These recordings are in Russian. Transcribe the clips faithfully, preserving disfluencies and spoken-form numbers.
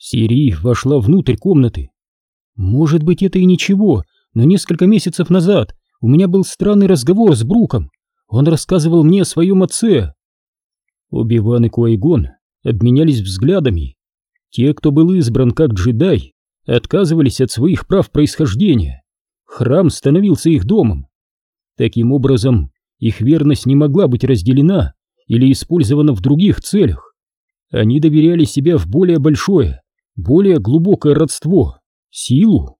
Сири вошла внутрь комнаты. Может быть, это и ничего, но несколько месяцев назад у меня был странный разговор с Бруком. Он рассказывал мне о своем отце. Оби-Ван и Qui-Gon обменялись взглядами. Те, кто был избран как джедай, отказывались от своих прав происхождения. Храм становился их домом. Таким образом, их верность не могла быть разделена или использована в других целях. Они доверяли себя в более большое, более глубокое родство, силу.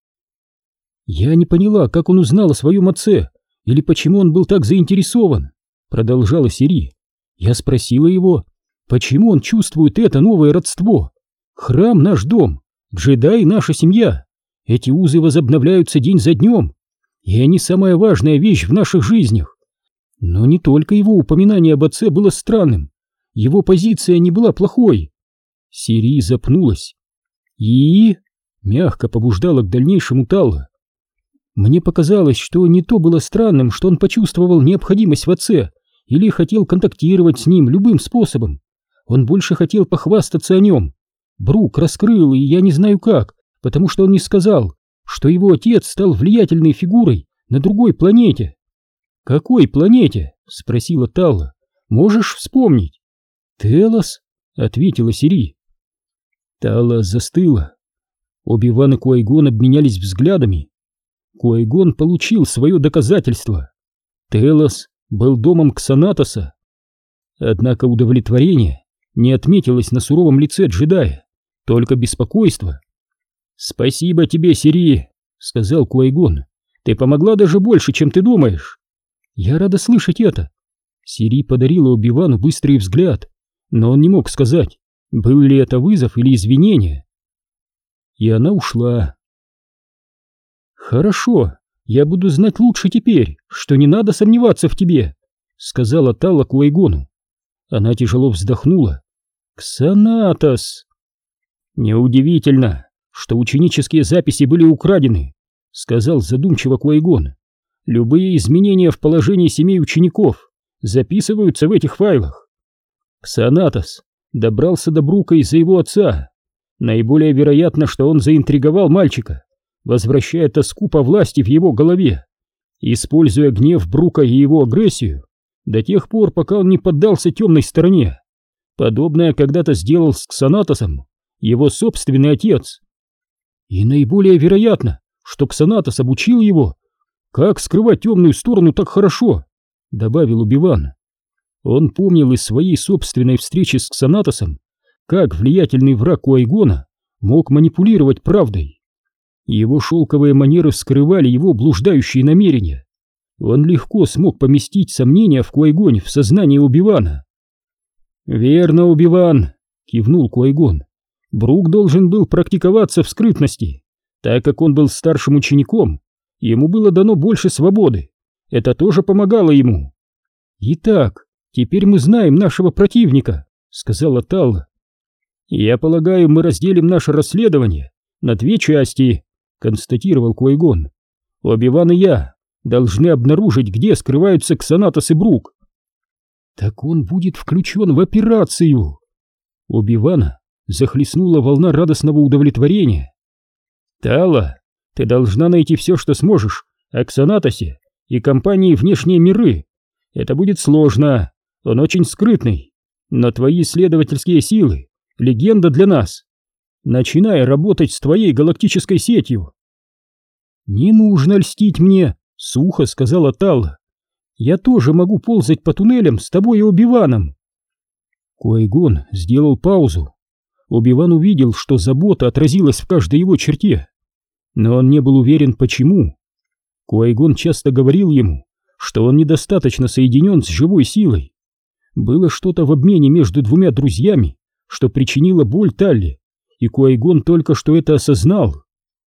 Я не поняла, как он узнал о своем отце, или почему он был так заинтересован, продолжала Сири. Я спросила его, почему он чувствует это новое родство. Храм — наш дом, джедай — наша семья. Эти узы возобновляются день за днем, и они самая важная вещь в наших жизнях. Но не только его упоминание об отце было странным, его позиция не была плохой. Сири запнулась. И... мягко побуждала к дальнейшему Талла. Мне показалось, что не то было странным, что он почувствовал необходимость в отце или хотел контактировать с ним любым способом. Он больше хотел похвастаться о нем. Брук раскрыл, и я не знаю как, потому что он не сказал, что его отец стал влиятельной фигурой на другой планете. «Какой планете?» — спросила Талла. «Можешь вспомнить?» «Телос», — ответила Сири. Талла застыла. Оби-Ван и Qui-Gon обменялись взглядами. Qui-Gon получил свое доказательство. Телос был домом Ксанатоса. Однако удовлетворение не отметилось на суровом лице джедая, только беспокойство. «Спасибо тебе, Сири», — сказал Qui-Gon. «Ты помогла даже больше, чем ты думаешь». «Я рада слышать это». Сири подарила Оби-Вану быстрый взгляд, но он не мог сказать, был ли это вызов или извинение. И она ушла. «Хорошо, я буду знать лучше теперь, что не надо сомневаться в тебе», — сказала Талла Qui-Гону. Она тяжело вздохнула. «Ксанатос!» «Неудивительно, что ученические записи были украдены», — сказал задумчиво Qui-Gon. «Любые изменения в положении семей учеников записываются в этих файлах. Ксанатос добрался до Брука из-за его отца. Наиболее вероятно, что он заинтриговал мальчика, возвращая тоску по власти в его голове, используя гнев Брука и его агрессию до тех пор, пока он не поддался темной стороне. Подобное когда-то сделал с Ксанатосом его собственный отец. И наиболее вероятно, что Ксанатос обучил его, как скрывать темную сторону так хорошо, добавил Оби-Ван. Он помнил из своей собственной встречи с Ксанатосом, как влиятельный враг Qui-Гона мог манипулировать правдой. Его шелковые манеры скрывали его блуждающие намерения. Он легко смог поместить сомнения в Qui-Гоне в сознание Оби-Вана. «Верно, Оби-Ван», — кивнул Qui-Gon. «Брук должен был практиковаться в скрытности. Так как он был старшим учеником, ему было дано больше свободы. Это тоже помогало ему». «Итак, теперь мы знаем нашего противника», — сказала Талла. «Я полагаю, мы разделим наше расследование на две части», — констатировал Qui-Gon. «Оби-Ван и я должны обнаружить, где скрываются Ксанатос и Брук». «Так он будет включен в операцию!» Оби-Вана захлестнула волна радостного удовлетворения. «Талла, ты должна найти все, что сможешь о Ксанатосе и компании «Внешние миры». Это будет сложно, он очень скрытный, но твои исследовательские силы — легенда для нас. Начинай работать с твоей галактической сетью». «Не нужно льстить мне», — сухо сказала Талла. «Я тоже могу ползать по туннелям с тобой и Оби-Ваном». Qui-Gon сделал паузу. Оби-Ван увидел, что забота отразилась в каждой его черте, но он не был уверен, почему. Qui-Gon часто говорил ему, что он недостаточно соединен с живой силой. Было что-то в обмене между двумя друзьями, что причинило боль Талле, и Qui-Gon только что это осознал.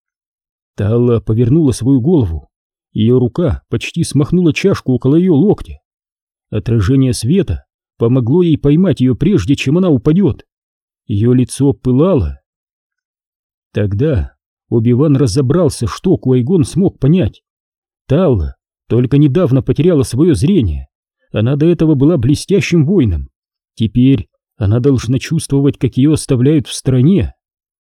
Талла повернула свою голову. Ее рука почти смахнула чашку около ее локтя. Отражение света помогло ей поймать ее прежде, чем она упадет. Ее лицо пылало. Тогда Оби-Ван разобрался, что Qui-Gon смог понять. Талла только недавно потеряла свое зрение. Она до этого была блестящим воином. Теперь она должна чувствовать, как ее оставляют в стороне.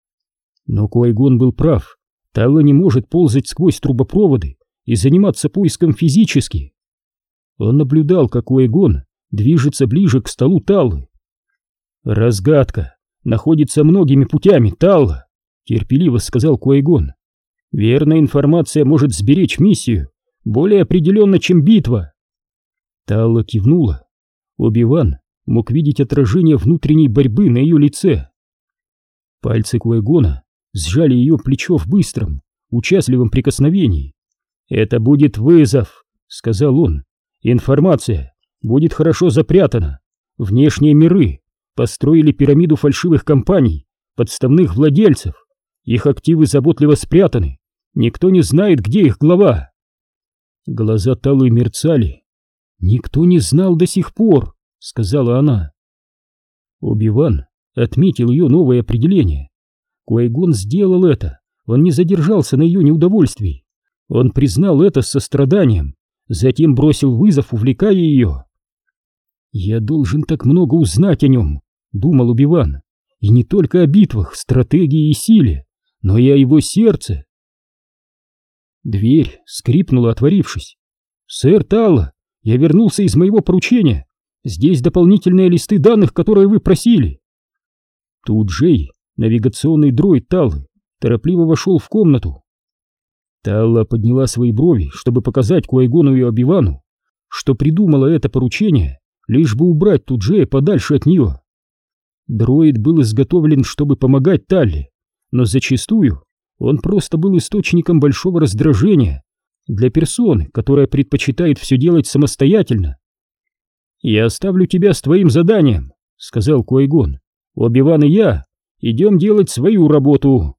Но Куайгон был прав. Талла не может ползать сквозь трубопроводы и заниматься поиском физически. Он наблюдал, как Куайгон движется ближе к столу Таллы. «Разгадка находится многими путями, Талла», — терпеливо сказал Куайгон. «Верная информация может сберечь миссию более определенно, чем битва». Талла кивнула. Оби-Ван мог видеть отражение внутренней борьбы на ее лице. Пальцы Куайгона сжали ее плечо в быстром, участливом прикосновении. «Это будет вызов», — сказал он. «Информация будет хорошо запрятана. Внешние миры построили пирамиду фальшивых компаний, подставных владельцев. Их активы заботливо спрятаны. Никто не знает, где их глава». Глаза Таллы мерцали. «Никто не знал до сих пор», — сказала она. Оби-Ван отметил ее новое определение. Куайгон сделал это. Он не задержался на ее неудовольствии. Он признал это с состраданием, затем бросил вызов, увлекая ее. «Я должен так много узнать о нем», — думал Оби-Ван. «И не только о битвах, стратегии и силе, но и о его сердце». Дверь скрипнула, отворившись. «Сэр Талла, я вернулся из моего поручения. Здесь дополнительные листы данных, которые вы просили». Тут Джей, навигационный дроид Таллы, торопливо вошел в комнату. Талла подняла свои брови, чтобы показать Куайгону и Оби-Вану, что придумала это поручение, лишь бы убрать Туджея подальше от нее. Дроид был изготовлен, чтобы помогать Талле, но зачастую он просто был источником большого раздражения для персоны, которая предпочитает все делать самостоятельно. «Я оставлю тебя с твоим заданием», — сказал Куайгон. «Оби-Ван и я идем делать свою работу».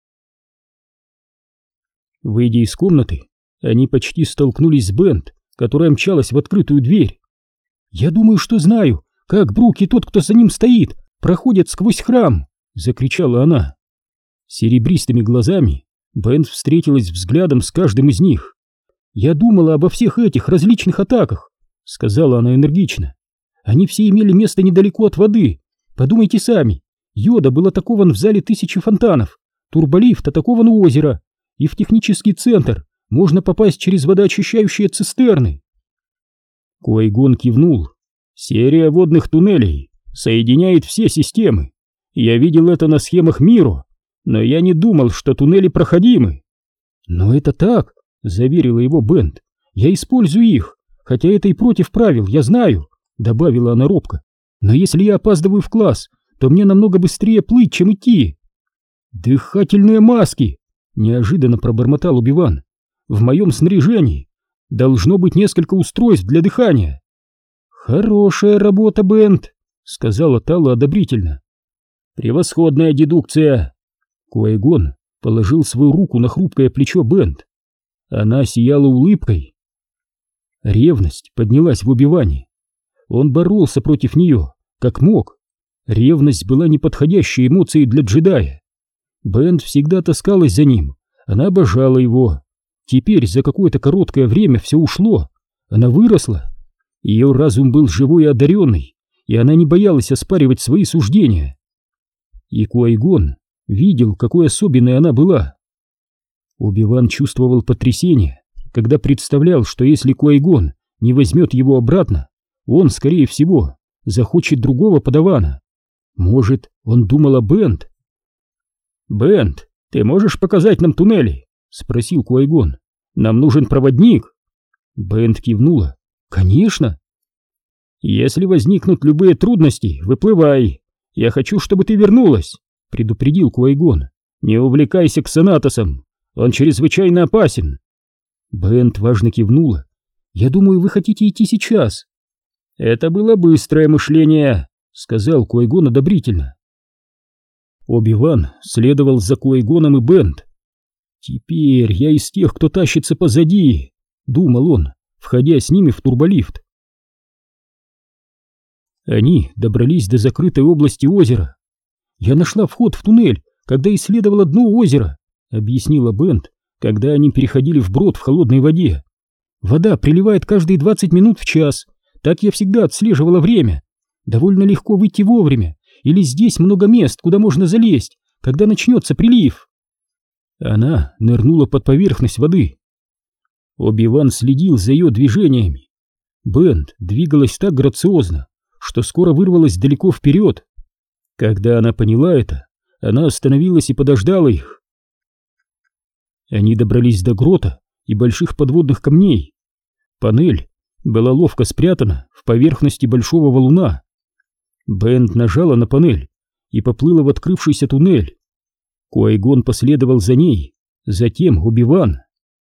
Выйдя из комнаты, они почти столкнулись с Бент, которая мчалась в открытую дверь. «Я думаю, что знаю, как Брук и тот, кто за ним стоит, проходят сквозь храм!» — закричала она. Серебристыми глазами Бент встретилась взглядом с каждым из них. «Я думала обо всех этих различных атаках», — сказала она энергично. «Они все имели место недалеко от воды. Подумайте сами. Йода был атакован в зале тысячи фонтанов, турболифт атакован у озера, и в технический центр можно попасть через водоочищающие цистерны». Куайгон кивнул. «Серия водных туннелей соединяет все системы. Я видел это на схемах Миро, но я не думал, что туннели проходимы». «Но это так», — заверила его Бент. «Я использую их, хотя это и против правил, я знаю», — добавила она робко. «Но если я опаздываю в класс, то мне намного быстрее плыть, чем идти». «Дыхательные маски!» — неожиданно пробормотал Оби-Ван. «В моем снаряжении должно быть несколько устройств для дыхания». «Хорошая работа, Бент», — сказала Талла одобрительно. «Превосходная дедукция». Куайгон положил свою руку на хрупкое плечо Бент. Она сияла улыбкой. Ревность поднялась в Оби-Ване. Он боролся против нее, как мог. Ревность была неподходящей эмоцией для джедая. Бент всегда таскалась за ним, она обожала его. Теперь за какое-то короткое время все ушло, она выросла. Ее разум был живой и одаренный, и она не боялась оспаривать свои суждения. И Куайгон видел, какой особенной она была. Оби-Ван чувствовал потрясение, когда представлял, что если Куайгон не возьмет его обратно, он, скорее всего, захочет другого подавана. Может, он думал о Бент? «Бент, ты можешь показать нам туннели?» — спросил Куайгон. «Нам нужен проводник». Бент кивнула. «Конечно». «Если возникнут любые трудности, выплывай. Я хочу, чтобы ты вернулась», — предупредил Куайгон. «Не увлекайся Ксанатосом, он чрезвычайно опасен». Бент важно кивнула. «Я думаю, вы хотите идти сейчас». «Это было быстрое мышление», — сказал Куайгон одобрительно. Оби-Ван следовал за Куайгоном и Бент. «Теперь я из тех, кто тащится позади», — думал он, входя с ними в турболифт. Они добрались до закрытой области озера. «Я нашла вход в туннель, когда исследовала дно озера», — объяснила Бент, когда они переходили вброд в холодной воде. «Вода приливает каждые двадцать минут в час, так я всегда отслеживала время. Довольно легко выйти вовремя, или здесь много мест, куда можно залезть, когда начнется прилив. Она нырнула под поверхность воды. Оби-Ван следил за ее движениями. Бент двигалась так грациозно, что скоро вырвалась далеко вперед. Когда она поняла это, она остановилась и подождала их. Они добрались до грота и больших подводных камней. Панель была ловко спрятана в поверхности большого валуна. Бент нажала на панель и поплыла в открывшийся туннель. Куай-Гон последовал за ней, затем Оби-Ван.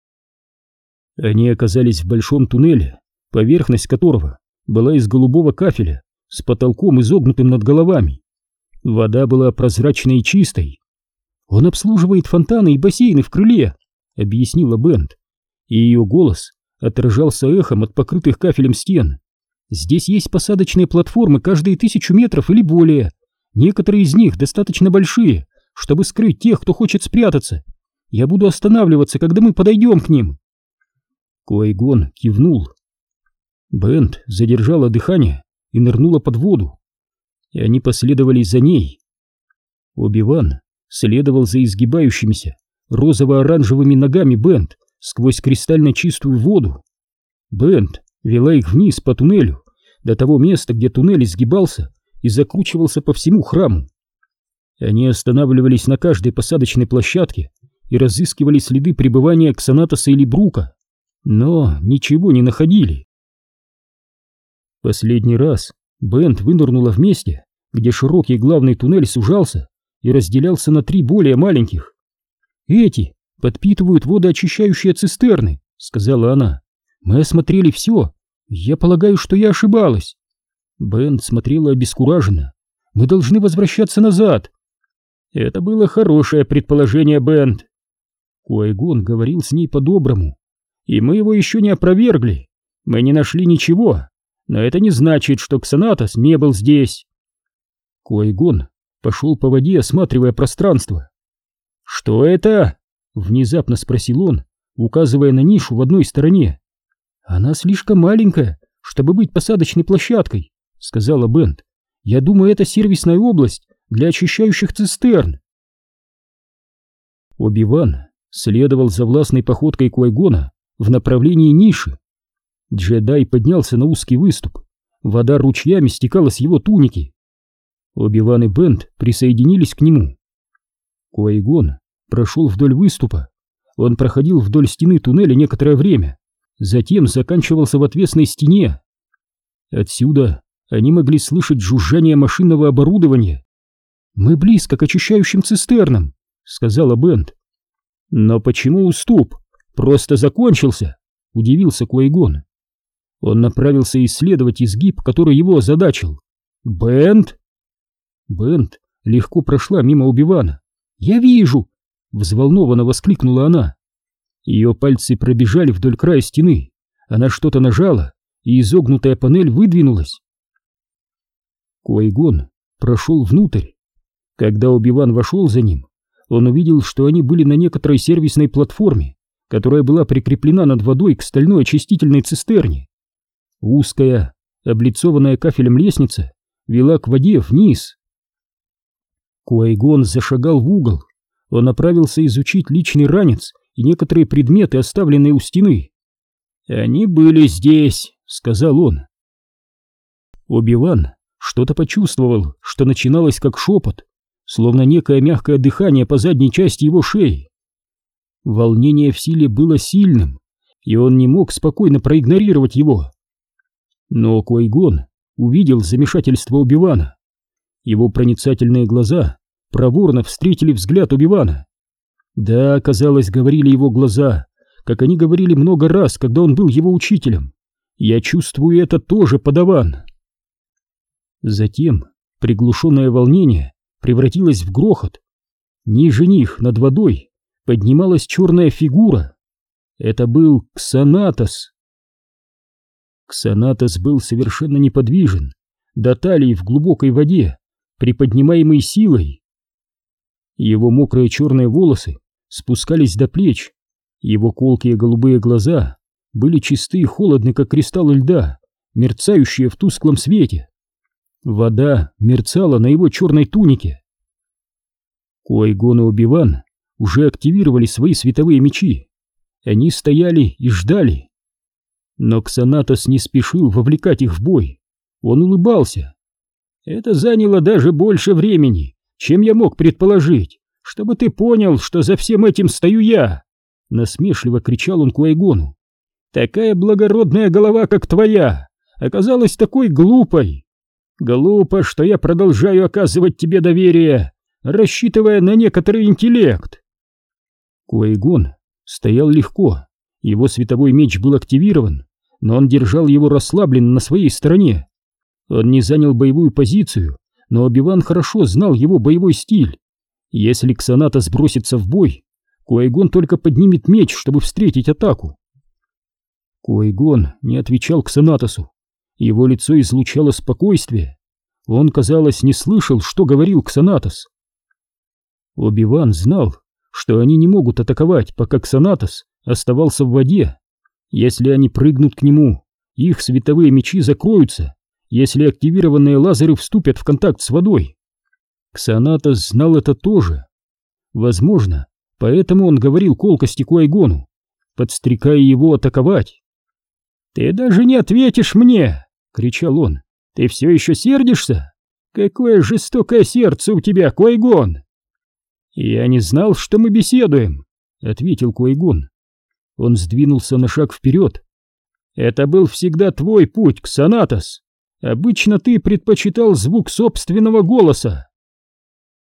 Они оказались в большом туннеле, поверхность которого была из голубого кафеля с потолком, изогнутым над головами. Вода была прозрачной и чистой. «Он обслуживает фонтаны и бассейны в крыле», — объяснила Бент, и ее голос отражался эхом от покрытых кафелем стен. «Здесь есть посадочные платформы каждые тысячу метров или более. Некоторые из них достаточно большие, чтобы скрыть тех, кто хочет спрятаться. Я буду останавливаться, когда мы подойдем к ним». Куай-Гон кивнул. Бент задержала дыхание и нырнула под воду, и они последовали за ней. Оби-Ван следовал за изгибающимися розово-оранжевыми ногами Бент сквозь кристально чистую воду. Бент вела их вниз по туннелю до того места, где туннель изгибался и закручивался по всему храму. Они останавливались на каждой посадочной площадке и разыскивали следы пребывания Ксанатоса или Брука, но ничего не находили. Последний раз Бент вынырнула в месте, где широкий главный туннель сужался и разделялся на три более маленьких. «Эти подпитывают водоочищающие цистерны», — сказала она. «Мы осмотрели все. Я полагаю, что я ошибалась». Бент смотрела обескураженно. «Мы должны возвращаться назад». «Это было хорошее предположение, Бент». Куай-Гон говорил с ней по-доброму. «И мы его еще не опровергли. Мы не нашли ничего, но это не значит, что Ксанатос не был здесь». Куай-Гон пошел по воде, осматривая пространство. «Что это?» — внезапно спросил он, указывая на нишу в одной стороне. «Она слишком маленькая, чтобы быть посадочной площадкой», — сказала Бент. «Я думаю, это сервисная область для очищающих цистерн». Оби-Ван следовал за властной походкой Куай-Гона в направлении ниши. Джедай поднялся на узкий выступ. Вода ручьями стекала с его туники. Оби-Ван и Бент присоединились к нему. Куай-Гон прошел вдоль выступа. Он проходил вдоль стены туннеля некоторое время, затем заканчивался в отвесной стене. Отсюда они могли слышать жужжание машинного оборудования. «Мы близко к очищающим цистернам», — сказала Бент. «Но почему уступ? Просто закончился?» — удивился Куай-Гон. Он направился исследовать изгиб, который его озадачил. «Бент?» Бент легко прошла мимо Оби-Вана. «Я вижу!» — взволнованно воскликнула она. Ее пальцы пробежали вдоль края стены. Она что-то нажала, и изогнутая панель выдвинулась. Куай-Гон прошел внутрь. Когда Оби-Ван вошел за ним, он увидел, что они были на некоторой сервисной платформе, которая была прикреплена над водой к стальной очистительной цистерне. Узкая, облицованная кафелем лестница вела к воде вниз. Куай-Гон зашагал в угол. Он направился изучить личный ранец и некоторые предметы, оставленные у стены. «Они были здесь», — сказал он. Оби-Ван что-то почувствовал, что начиналось как шепот, словно некое мягкое дыхание по задней части его шеи. Волнение в силе было сильным, и он не мог спокойно проигнорировать его. Но Куай-Гон увидел замешательство Оби-Вана. Его проницательные глаза проворно встретили взгляд Оби-Вана. Да, казалось, говорили его глаза, как они говорили много раз, когда он был его учителем. Я чувствую это тоже, подаван. Затем приглушенное волнение превратилось в грохот. Ниже них, над водой, поднималась черная фигура. Это был Ксанатос. Ксанатос был совершенно неподвижен, до талии в глубокой воде, приподнимаемой силой. Его мокрые черные волосы спускались до плеч, его колкие голубые глаза были чисты и холодны, как кристаллы льда, мерцающие в тусклом свете. Вода мерцала на его черной тунике. Ки-Гон и Оби-Ван уже активировали свои световые мечи. Они стояли и ждали. Но Ксанатос не спешил вовлекать их в бой. Он улыбался. «Это заняло даже больше времени, чем я мог предположить, чтобы ты понял, что за всем этим стою я!» Насмешливо кричал он Ки-Гону. «Такая благородная голова, как твоя, оказалась такой глупой! Глупо, что я продолжаю оказывать тебе доверие, рассчитывая на некоторый интеллект!» Ки-Гон стоял легко, его световой меч был активирован, но он держал его расслабленно на своей стороне. Он не занял боевую позицию, но Оби-Ван хорошо знал его боевой стиль. Если Ксанатос бросится в бой, Ки-Гон только поднимет меч, чтобы встретить атаку. Ки-Гон не отвечал Ксанатосу. Его лицо излучало спокойствие. Он, казалось, не слышал, что говорил Ксанатос. Оби-Ван знал, что они не могут атаковать, пока Ксанатос оставался в воде. Если они прыгнут к нему, их световые мечи закроются, если активированные лазеры вступят в контакт с водой. Ксанатос знал это тоже. Возможно, поэтому он говорил колкости Ки-Гону, подстрекая его атаковать. «Ты даже не ответишь мне!» — кричал он. «Ты все еще сердишься? Какое жестокое сердце у тебя, Ки-Гон!» «Я не знал, что мы беседуем», — ответил Ки-Гон. Он сдвинулся на шаг вперед. «Это был всегда твой путь, Ксанатос. Обычно ты предпочитал звук собственного голоса.